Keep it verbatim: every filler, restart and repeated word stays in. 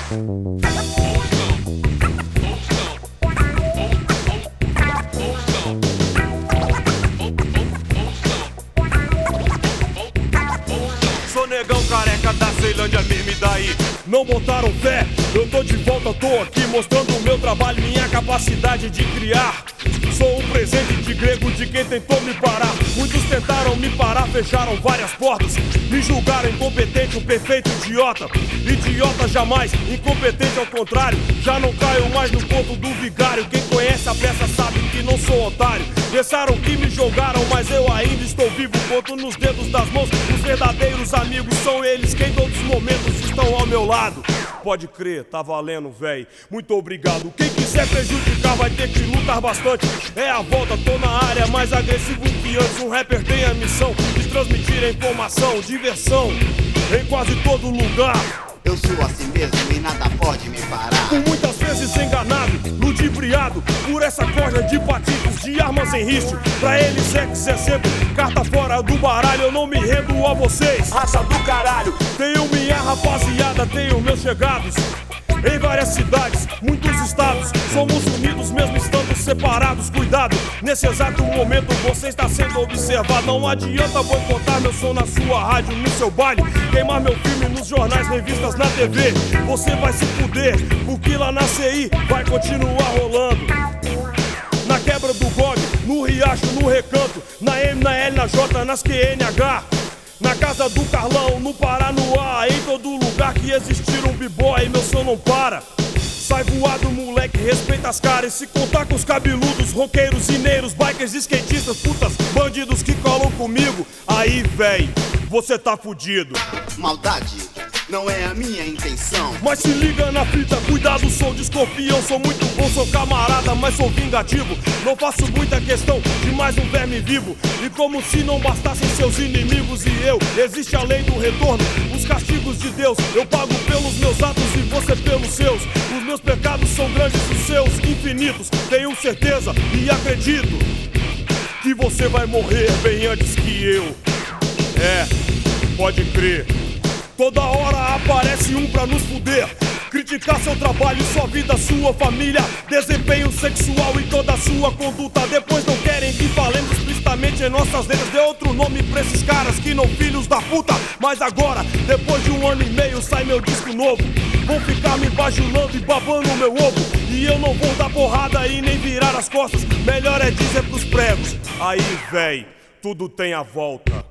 Sou negão careca da Ceilândia mesmo, e daí? Não botaram fé? Eu tô de volta, tô aqui mostrando o meu trabalho, minha capacidade de criar. Sou um presente de grego de quem tentou me parar. Muitos tentaram me parar, fecharam várias portas. Me julgaram incompetente, um perfeito idiota. Idiota jamais, incompetente ao contrário. Já não caio mais no conto do vigário. Quem conhece a peça sabe que não sou otário. Pensaram que me jogaram, mas eu ainda estou vivo. Conto nos dedos das mãos, os verdadeiros amigos são eles que em todos os momentos estão ao meu lado. Pode crer, tá valendo, véi. Muito obrigado. Quem quiser prejudicar vai ter que lutar bastante. É a volta, tô na área, mais agressivo que antes. Um rapper tem a missão de transmitir a informação, diversão em quase todo lugar. Eu sou assim mesmo e nada pode me parar. Por muitas vezes enganado, ludibriado por essa corda de patitos, de armas em risco. Pra eles é que cê é sempre carta fora do baralho. Eu não me rendo a vocês, raça do caralho. Tenho minha rapaziada, tenho meus chegados em várias cidades, muitos estados. Somos unidos mesmo estando separados. Cuidado, nesse exato momento você está sendo observado. Não adianta boicotar meu som na sua rádio, no seu baile, queimar meu filme nos jornais, revistas, na T V. Você vai se fuder, porque lá na C I vai continuar rolando. Na quebra do G O B, no Riacho, no Recanto, na M, na L, na J, nas Q N H, na casa do Carlão, no Paranoá, em todo lugar que existir um b-boy, meu som não para. Sai voado, moleque, respeita as caras. Se contar com os cabeludos, roqueiros, mineiros, bikers, skatistas, putas, bandidos que colam comigo, aí, véi, você tá fudido. Maldade não é a minha intenção. Mas se liga na fita, cuidado, sou desconfião. Sou muito bom, sou camarada, mas sou vingativo. Não faço muita questão de mais um verme vivo. E como se não bastassem seus inimigos e eu, existe a lei do retorno, os castigos de Deus. Eu pago pelos meus atos e você pelos seus. Os meus pecados são grandes, os seus infinitos. Tenho certeza e acredito que você vai morrer bem antes que eu. É, pode crer. Toda hora aparece um pra nos fuder, criticar seu trabalho, sua vida, sua família, desempenho sexual e toda a sua conduta. Depois não querem que falemos explicitamente em nossas letras. Dê outro nome pra esses caras que não filhos da puta. Mas agora, depois de um ano e meio, sai meu disco novo. Vão ficar me bajulando e babando o meu ovo. E eu não vou dar porrada e nem virar as costas. Melhor é dizer pros pregos, aí véi, tudo tem a volta.